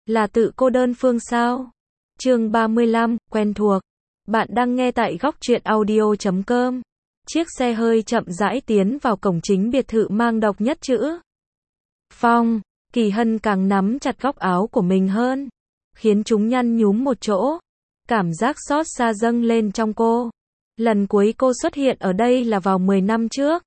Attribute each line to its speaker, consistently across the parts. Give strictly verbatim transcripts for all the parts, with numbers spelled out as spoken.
Speaker 1: Là tự cô đơn phương sao? Chương ba mươi lăm, quen thuộc. Bạn đang nghe tại góc truyện audio chấm com. Chiếc xe hơi chậm rãi tiến vào cổng chính biệt thự mang độc nhất chữ Phong. Kỳ Hân càng nắm chặt góc áo của mình hơn, khiến chúng nhăn nhúm một chỗ. Cảm giác xót xa dâng lên trong cô. Lần cuối cô xuất hiện ở đây là vào mười năm trước.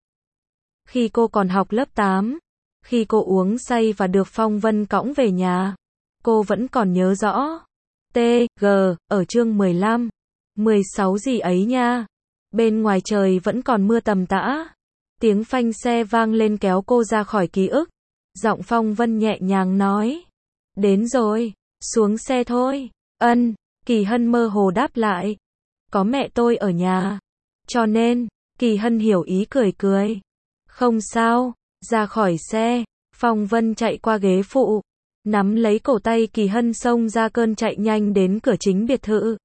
Speaker 1: Khi cô còn học lớp tám. Khi cô uống say và được Phong Vân cõng về nhà. Cô vẫn còn nhớ rõ. T G ở chương mười lăm, mười sáu gì ấy nha. Bên ngoài trời vẫn còn mưa tầm tã. Tiếng phanh xe vang lên kéo cô ra khỏi ký ức. Giọng Phong Vân nhẹ nhàng nói. Đến rồi, xuống xe thôi. Ân, Kỳ Hân mơ hồ đáp lại. Có mẹ tôi ở nhà. Cho nên, Kỳ Hân hiểu ý cười cười. Không sao, ra khỏi xe. Phong Vân chạy qua ghế phụ, nắm lấy cổ tay Kỳ Hân xông ra cơn chạy nhanh đến cửa chính biệt thự.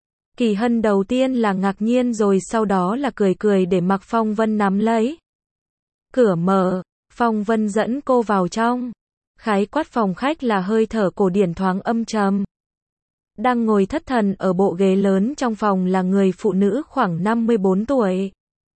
Speaker 1: Kỳ Hân đầu tiên là ngạc nhiên rồi sau đó là cười cười để mặc Phong Vân nắm lấy. Cửa mở, Phong Vân dẫn cô vào trong. Khái quát phòng khách là hơi thở cổ điển thoáng âm trầm. Đang ngồi thất thần ở bộ ghế lớn trong phòng là người phụ nữ khoảng năm mươi bốn tuổi.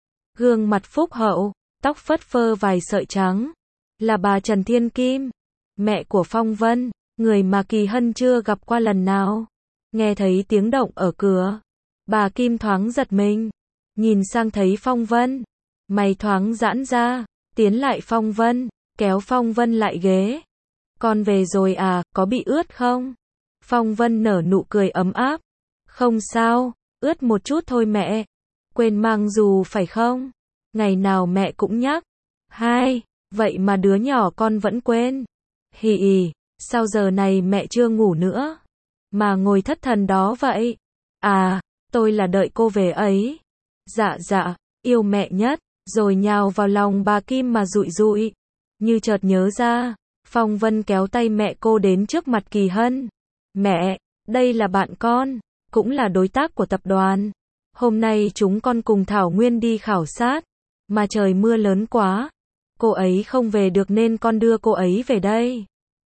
Speaker 1: Gương mặt phúc hậu, tóc phất phơ vài sợi trắng. Là bà Trần Thiên Kim, mẹ của Phong Vân, người mà Kỳ Hân chưa gặp qua lần nào. Nghe thấy tiếng động ở cửa, bà Kim thoáng giật mình, nhìn sang thấy Phong Vân, mày thoáng giãn ra, tiến lại Phong Vân, kéo Phong Vân lại ghế. Con về rồi à, có bị ướt không? Phong Vân nở nụ cười ấm áp. Không sao, ướt một chút thôi mẹ. Quên mang dù phải không? Ngày nào mẹ cũng nhắc. Hai, vậy mà đứa nhỏ con vẫn quên. Hì ì, sao giờ này mẹ chưa ngủ nữa? Mà ngồi thất thần đó vậy? À, tôi là đợi cô về ấy. Dạ dạ, yêu mẹ nhất, rồi nhào vào lòng bà Kim mà dụi dụi. Như chợt nhớ ra, Phong Vân kéo tay mẹ cô đến trước mặt Kỳ Hân. Mẹ, đây là bạn con, cũng là đối tác của tập đoàn. Hôm nay chúng con cùng Thảo Nguyên đi khảo sát, mà trời mưa lớn quá. Cô ấy không về được nên con đưa cô ấy về đây.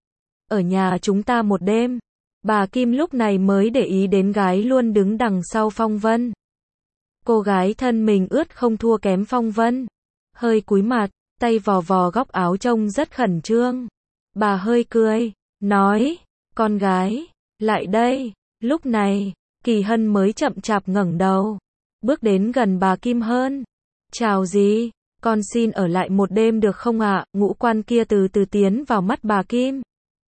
Speaker 1: Ở nhà chúng ta một đêm. Bà Kim lúc này mới để ý đến gái luôn đứng đằng sau Phong Vân. Cô gái thân mình ướt không thua kém Phong Vân. Hơi cúi mặt, tay vò vò góc áo trông rất khẩn trương. Bà hơi cười, nói, con gái, lại đây. Lúc này, Kỳ Hân mới chậm chạp ngẩng đầu, bước đến gần bà Kim hơn. Chào gì? Con xin ở lại một đêm được không ạ? Ngũ quan kia từ từ tiến vào mắt bà Kim.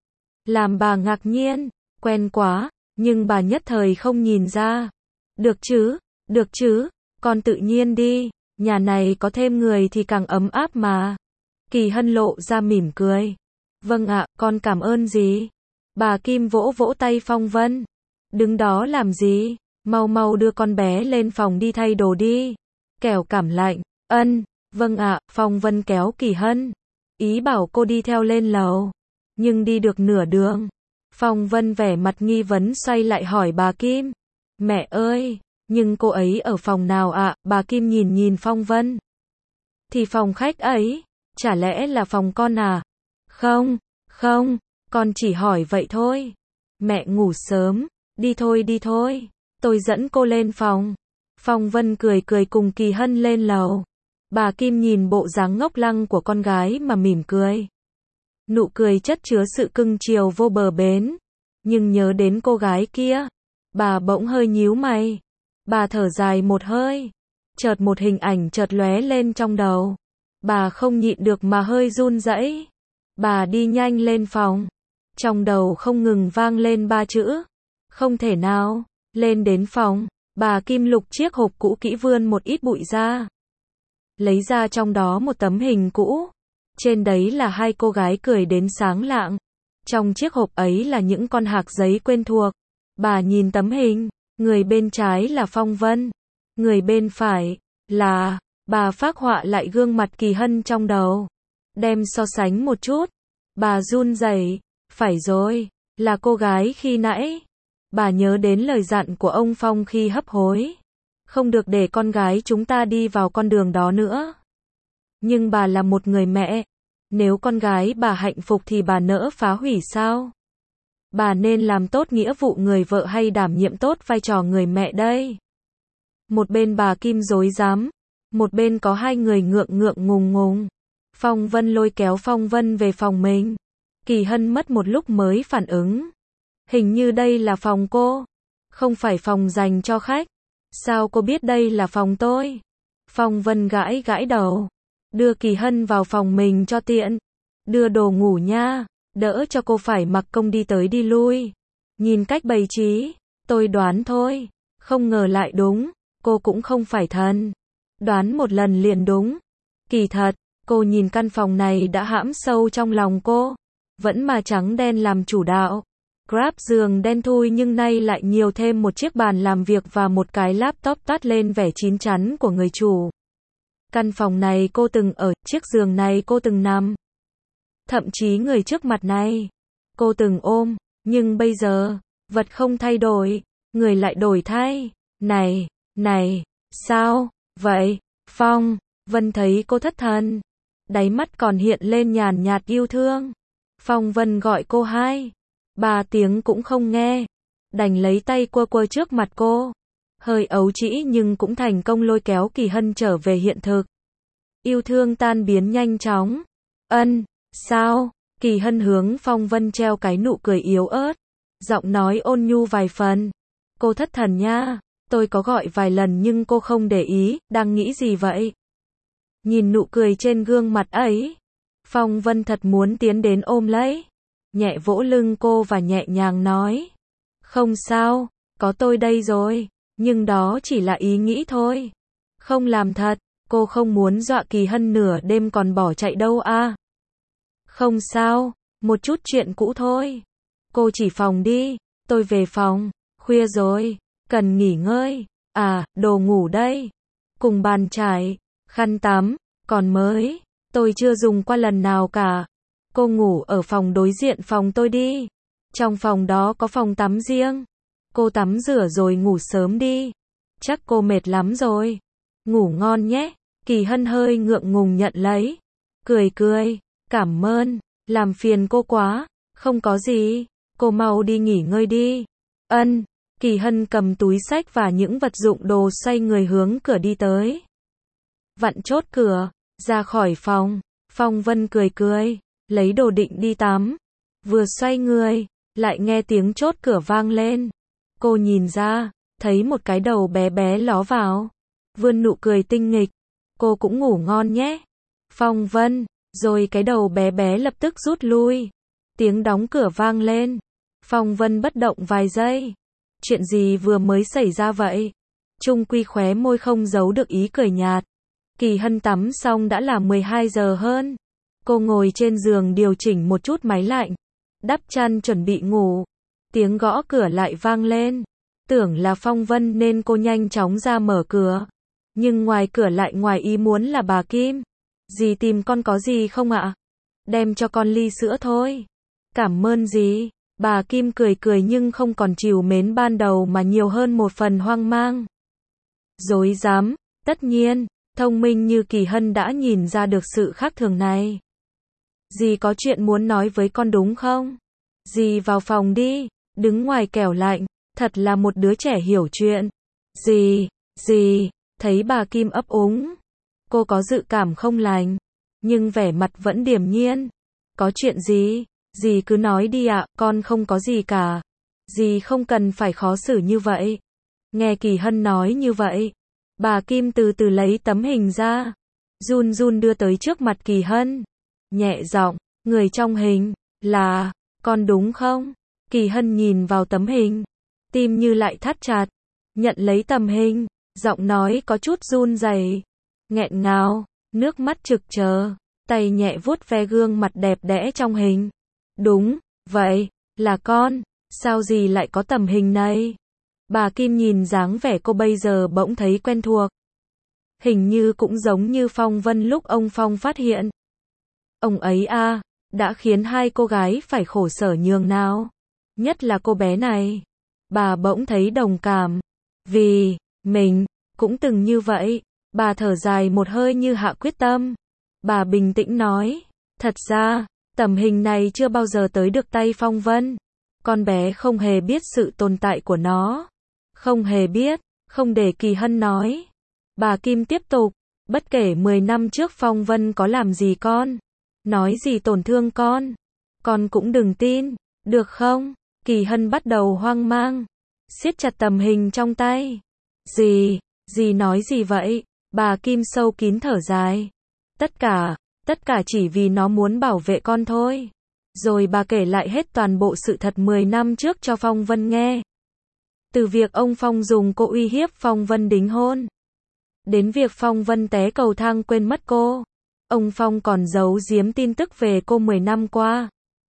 Speaker 1: Làm bà ngạc nhiên, quen quá, nhưng bà nhất thời không nhìn ra. Được chứ, được chứ, con tự nhiên đi, nhà này có thêm người thì càng ấm áp mà. Kỳ Hân lộ ra mỉm cười. Vâng ạ, con cảm ơn gì? Bà Kim vỗ vỗ tay Phong Vân. Đứng đó làm gì? Mau mau đưa con bé lên phòng đi thay đồ đi. Kẻo cảm lạnh. Ân. Vâng ạ, Phong Vân kéo Kỳ Hân. Ý bảo cô đi theo lên lầu. Nhưng đi được nửa đường. Phong Vân vẻ mặt nghi vấn xoay lại hỏi bà Kim. Mẹ ơi, nhưng cô ấy ở phòng nào ạ? Bà Kim nhìn nhìn Phong Vân. Thì phòng khách ấy, chả lẽ là phòng con à? Không, không, con chỉ hỏi vậy thôi. Mẹ ngủ sớm, đi thôi đi thôi, tôi dẫn cô lên phòng. Phong Vân cười cười cùng Kỳ Hân lên lầu. Bà Kim nhìn bộ dáng ngốc lăng của con gái mà mỉm cười. Nụ cười chất chứa sự cưng chiều vô bờ bến. Nhưng nhớ đến cô gái kia, bà bỗng hơi nhíu mày. Bà thở dài một hơi. Chợt một hình ảnh chợt lóe lên trong đầu. Bà không nhịn được mà hơi run rẩy. Bà đi nhanh lên phòng. Trong đầu không ngừng vang lên ba chữ. Không thể nào. Lên đến phòng, bà Kim lục chiếc hộp cũ kỹ vươn một ít bụi ra. Lấy ra trong đó một tấm hình cũ. Trên đấy là hai cô gái cười đến sáng lạng. Trong chiếc hộp ấy là những con hạc giấy quen thuộc. Bà nhìn tấm hình, người bên trái là Phong Vân, người bên phải là, bà phác họa lại gương mặt Kỳ Hân trong đầu. Đem so sánh một chút, bà run rẩy, phải rồi, là cô gái khi nãy. Bà nhớ đến lời dặn của ông Phong khi hấp hối. Không được để con gái chúng ta đi vào con đường đó nữa. Nhưng bà là một người mẹ. Nếu con gái bà hạnh phúc thì bà nỡ phá hủy sao? Bà nên làm tốt nghĩa vụ người vợ hay đảm nhiệm tốt vai trò người mẹ đây? Một bên bà Kim rối rắm, một bên có hai người ngượng ngượng ngùng ngùng. Phong Vân lôi kéo Phong Vân về phòng mình. Kỳ Hân mất một lúc mới phản ứng. Hình như đây là phòng cô, không phải phòng dành cho khách. Sao cô biết đây là phòng tôi? Phong Vân gãi gãi đầu. Đưa Kỳ Hân vào phòng mình cho tiện. Đưa đồ ngủ nha, đỡ cho cô phải mặc công đi tới đi lui. Nhìn cách bày trí, tôi đoán thôi, không ngờ lại đúng, cô cũng không phải thần. Đoán một lần liền đúng. Kỳ thật, cô nhìn căn phòng này đã hãm sâu trong lòng cô. Vẫn mà trắng đen làm chủ đạo. Grab giường đen thui nhưng nay lại nhiều thêm một chiếc bàn làm việc và một cái laptop toát lên vẻ chín chắn của người chủ. Căn phòng này cô từng ở, chiếc giường này cô từng nằm. Thậm chí người trước mặt này, cô từng ôm, nhưng bây giờ, vật không thay đổi, người lại đổi thay. Này, này, sao, vậy, Phong, Vân thấy cô thất thần. Đáy mắt còn hiện lên nhàn nhạt yêu thương. Phong Vân gọi cô hai, ba tiếng cũng không nghe. Đành lấy tay quơ quơ trước mặt cô. Hơi ấu trĩ nhưng cũng thành công lôi kéo Kỳ Hân trở về hiện thực. Yêu thương tan biến nhanh chóng. Ân, sao? Kỳ Hân hướng Phong Vân treo cái nụ cười yếu ớt. Giọng nói ôn nhu vài phần. Cô thất thần nha, tôi có gọi vài lần nhưng cô không để ý, đang nghĩ gì vậy? Nhìn nụ cười trên gương mặt ấy, Phong Vân thật muốn tiến đến ôm lấy. Nhẹ vỗ lưng cô và nhẹ nhàng nói. Không sao, có tôi đây rồi, nhưng đó chỉ là ý nghĩ thôi. Không làm thật, cô không muốn dọa Kỳ Hân nửa đêm còn bỏ chạy đâu à. Không sao, một chút chuyện cũ thôi. Cô chỉ phòng đi, tôi về phòng, khuya rồi, cần nghỉ ngơi. À, đồ ngủ đây. Cùng bàn chải, khăn tắm, còn mới, tôi chưa dùng qua lần nào cả. Cô ngủ ở phòng đối diện phòng tôi đi. Trong phòng đó có phòng tắm riêng. Cô tắm rửa rồi ngủ sớm đi. Chắc cô mệt lắm rồi. Ngủ ngon nhé. Kỳ Hân hơi ngượng ngùng nhận lấy. Cười cười, cảm ơn, làm phiền cô quá. Không có gì, cô mau đi nghỉ ngơi đi. Ân, Kỳ Hân cầm túi xách và những vật dụng đồ xoay người hướng cửa đi tới. Vặn chốt cửa, ra khỏi phòng, Phong Vân cười cười, lấy đồ định đi tắm. Vừa xoay người, lại nghe tiếng chốt cửa vang lên. Cô nhìn ra, thấy một cái đầu bé bé ló vào. Vươn nụ cười tinh nghịch. Cô cũng ngủ ngon nhé. Phong Vân, rồi cái đầu bé bé lập tức rút lui. Tiếng đóng cửa vang lên. Phong Vân bất động vài giây. Chuyện gì vừa mới xảy ra vậy? Trung Quy khóe môi không giấu được ý cười nhạt. Kỳ Hân tắm xong đã là mười hai giờ hơn. Cô ngồi trên giường điều chỉnh một chút máy lạnh. Đắp chăn chuẩn bị ngủ. Tiếng gõ cửa lại vang lên. Tưởng là Phong Vân nên cô nhanh chóng ra mở cửa. Nhưng ngoài cửa lại ngoài ý muốn là bà Kim. Dì tìm con có gì không ạ? Đem cho con ly sữa thôi. Cảm ơn dì. Bà Kim cười cười nhưng không còn trìu mến ban đầu mà nhiều hơn một phần hoang mang. Dối dám, tất nhiên, thông minh như Kỳ Hân đã nhìn ra được sự khác thường này. Dì có chuyện muốn nói với con đúng không? Dì vào phòng đi, đứng ngoài kẻo lạnh, thật là một đứa trẻ hiểu chuyện. Dì, dì, thấy bà Kim ấp úng. Cô có dự cảm không lành, nhưng vẻ mặt vẫn điềm nhiên. Có chuyện gì? Dì cứ nói đi ạ, con không có gì cả. Dì không cần phải khó xử như vậy. Nghe Kỳ Hân nói như vậy, bà Kim từ từ lấy tấm hình ra, run run đưa tới trước mặt Kỳ Hân. Nhẹ giọng, người trong hình, là, con đúng không? Kỳ Hân nhìn vào tấm hình, tim như lại thắt chặt, nhận lấy tấm hình, giọng nói có chút run rẩy, nghẹn ngào, nước mắt trực trờ, tay nhẹ vuốt ve gương mặt đẹp đẽ trong hình. Đúng, vậy, là con, sao dì lại có tấm hình này? Bà Kim nhìn dáng vẻ cô bây giờ bỗng thấy quen thuộc. Hình như cũng giống như Phong Vân lúc ông Phong phát hiện. Ông ấy a, đã khiến hai cô gái phải khổ sở nhường nào. Nhất là cô bé này. Bà bỗng thấy đồng cảm. Vì, mình, cũng từng như vậy. Bà thở dài một hơi như hạ quyết tâm. Bà bình tĩnh nói. Thật ra, tấm hình này chưa bao giờ tới được tay Phong Vân. Con bé không hề biết sự tồn tại của nó. Không hề biết, không để Kỳ Hân nói. Bà Kim tiếp tục, bất kể mười năm trước Phong Vân có làm gì con, nói gì tổn thương con, con cũng đừng tin, được không? Kỳ Hân bắt đầu hoang mang, siết chặt tầm hình trong tay. Dì, dì nói gì vậy? Bà Kim sâu kín thở dài. Tất cả, tất cả chỉ vì nó muốn bảo vệ con thôi. Rồi bà kể lại hết toàn bộ sự thật mười năm trước cho Phong Vân nghe. Từ việc ông Phong dùng cô uy hiếp Phong Vân đính hôn, đến việc Phong Vân té cầu thang quên mất cô. Ông Phong còn giấu giếm tin tức về cô mười năm qua.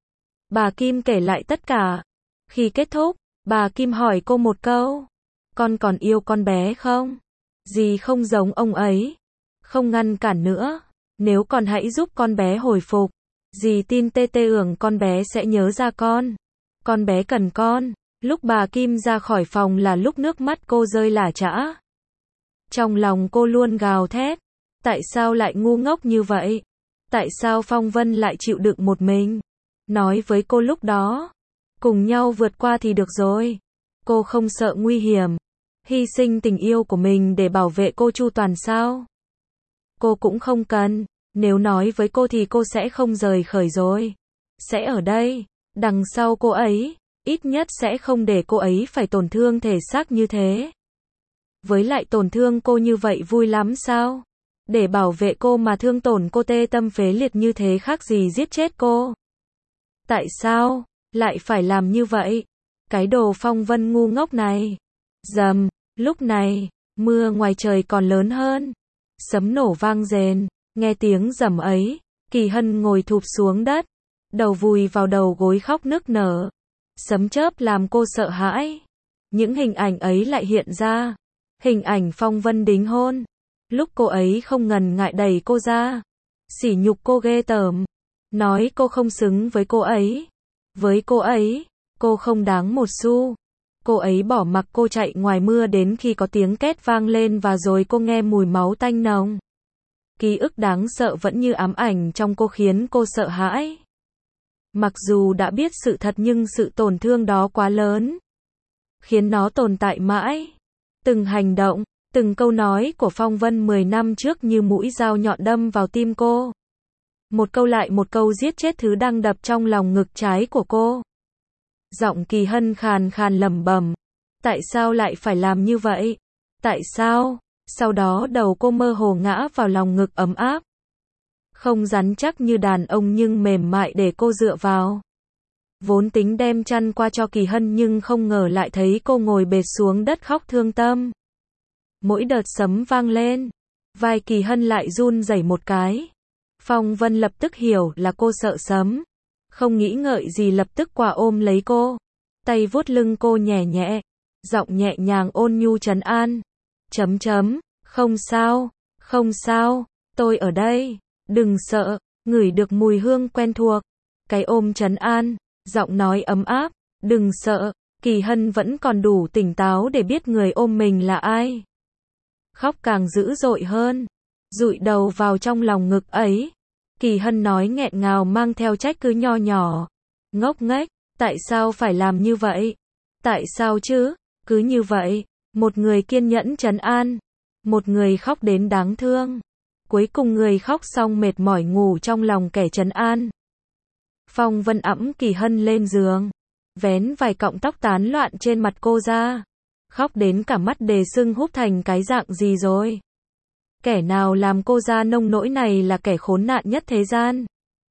Speaker 1: Bà Kim kể lại tất cả. Khi kết thúc, bà Kim hỏi cô một câu. Con còn yêu con bé không? Dì không giống ông ấy. Không ngăn cản nữa. Nếu con hãy giúp con bé hồi phục. Dì tin tê tê ưởng con bé sẽ nhớ ra con. Con bé cần con. Lúc bà Kim ra khỏi phòng là lúc nước mắt cô rơi lả chã. Trong lòng cô luôn gào thét. Tại sao lại ngu ngốc như vậy? Tại sao Phong Vân lại chịu đựng một mình? Nói với cô lúc đó. Cùng nhau vượt qua thì được rồi. Cô không sợ nguy hiểm. Hy sinh tình yêu của mình để bảo vệ cô chu toàn sao? Cô cũng không cần. Nếu nói với cô thì cô sẽ không rời khỏi rồi. Sẽ ở đây, đằng sau cô ấy. Ít nhất sẽ không để cô ấy phải tổn thương thể xác như thế. Với lại tổn thương cô như vậy vui lắm sao? Để bảo vệ cô mà thương tổn cô tê tâm phế liệt như thế khác gì giết chết cô? Tại sao lại phải làm như vậy? Cái đồ Phong Vân ngu ngốc này. Rầm, lúc này, mưa ngoài trời còn lớn hơn. Sấm nổ vang rền, nghe tiếng rầm ấy, Kỳ Hân ngồi thụp xuống đất, đầu vùi vào đầu gối khóc nức nở. Sấm chớp làm cô sợ hãi. Những hình ảnh ấy lại hiện ra. Hình ảnh Phong Vân đính hôn. Lúc cô ấy không ngần ngại đẩy cô ra. Sỉ nhục cô ghê tởm. Nói cô không xứng với cô ấy. Với cô ấy, cô không đáng một xu. Cô ấy bỏ mặc cô chạy ngoài mưa đến khi có tiếng két vang lên và rồi cô nghe mùi máu tanh nồng. Ký ức đáng sợ vẫn như ám ảnh trong cô khiến cô sợ hãi. Mặc dù đã biết sự thật nhưng sự tổn thương đó quá lớn. Khiến nó tồn tại mãi. Từng hành động, từng câu nói của Phong Vân mười năm trước như mũi dao nhọn đâm vào tim cô. Một câu lại một câu giết chết thứ đang đập trong lòng ngực trái của cô. Giọng Kỳ Hân khàn khàn lẩm bẩm. Tại sao lại phải làm như vậy? Tại sao? Sau đó đầu cô mơ hồ ngã vào lòng ngực ấm áp. Không rắn chắc như đàn ông nhưng mềm mại để cô dựa vào. Vốn tính đem chăn qua cho Kỳ Hân nhưng không ngờ lại thấy cô ngồi bệt xuống đất khóc thương tâm. Mỗi đợt sấm vang lên, vai Kỳ Hân lại run rẩy một cái. Phong Vân lập tức hiểu là cô sợ sấm. Không nghĩ ngợi gì lập tức qua ôm lấy cô. Tay vuốt lưng cô nhẹ nhẹ. Giọng nhẹ nhàng ôn nhu trấn an. Chấm chấm, không sao, không sao, tôi ở đây, đừng sợ, ngửi được mùi hương quen thuộc. Cái ôm trấn an, giọng nói ấm áp, đừng sợ, Kỳ Hân vẫn còn đủ tỉnh táo để biết người ôm mình là ai. Khóc càng dữ dội hơn, dụi đầu vào trong lòng ngực ấy. Kỳ Hân nói nghẹn ngào mang theo trách cứ nho nhỏ. Ngốc nghếch, tại sao phải làm như vậy? Tại sao chứ? Cứ như vậy, một người kiên nhẫn trấn an, một người khóc đến đáng thương. Cuối cùng người khóc xong mệt mỏi ngủ trong lòng kẻ trấn an. Phong Vân ẵm Kỳ Hân lên giường, vén vài cọng tóc tán loạn trên mặt cô ra. Khóc đến cả mắt đề sưng húp thành cái dạng gì rồi. Kẻ nào làm cô ra nông nỗi này là kẻ khốn nạn nhất thế gian.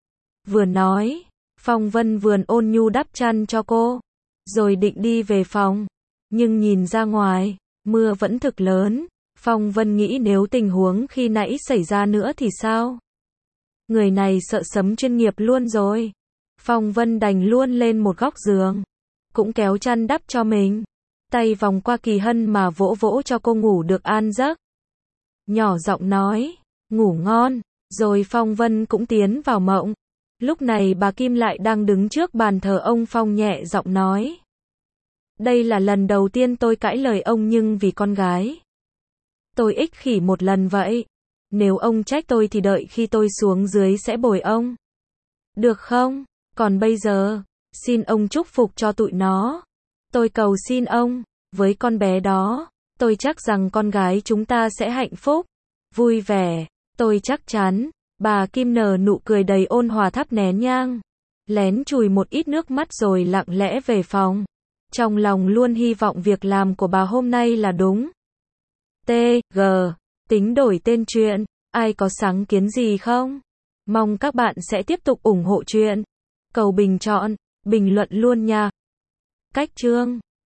Speaker 1: Vừa nói, Phong Vân vừa ôn nhu đắp chăn cho cô, rồi định đi về phòng. Nhưng nhìn ra ngoài, mưa vẫn thực lớn. Phong Vân nghĩ nếu tình huống khi nãy xảy ra nữa thì sao? Người này sợ sấm chuyên nghiệp luôn rồi. Phong Vân đành luôn lên một góc giường, cũng kéo chăn đắp cho mình. Tay vòng qua Kỳ Hân mà vỗ vỗ cho cô ngủ được an giấc. Nhỏ giọng nói, ngủ ngon, rồi Phong Vân cũng tiến vào mộng. Lúc này bà Kim lại đang đứng trước bàn thờ ông Phong nhẹ giọng nói. Đây là lần đầu tiên tôi cãi lời ông nhưng vì con gái. Tôi ích kỷ một lần vậy. Nếu ông trách tôi thì đợi khi tôi xuống dưới sẽ bồi ông. Được không? Còn bây giờ, Xin ông chúc phục cho tụi nó. Tôi cầu xin ông, với con bé đó, tôi chắc rằng con gái chúng ta sẽ hạnh phúc, vui vẻ. Tôi chắc chắn. Bà Kim nở nụ cười đầy ôn hòa thắp nén nhang, lén chùi một ít nước mắt rồi lặng lẽ về phòng. Trong lòng luôn hy vọng việc làm của bà hôm nay là đúng. T G Tính đổi tên truyện. Ai có sáng kiến gì không? Mong các bạn sẽ tiếp tục ủng hộ truyện. Cầu bình chọn, bình luận luôn nha. Cách chương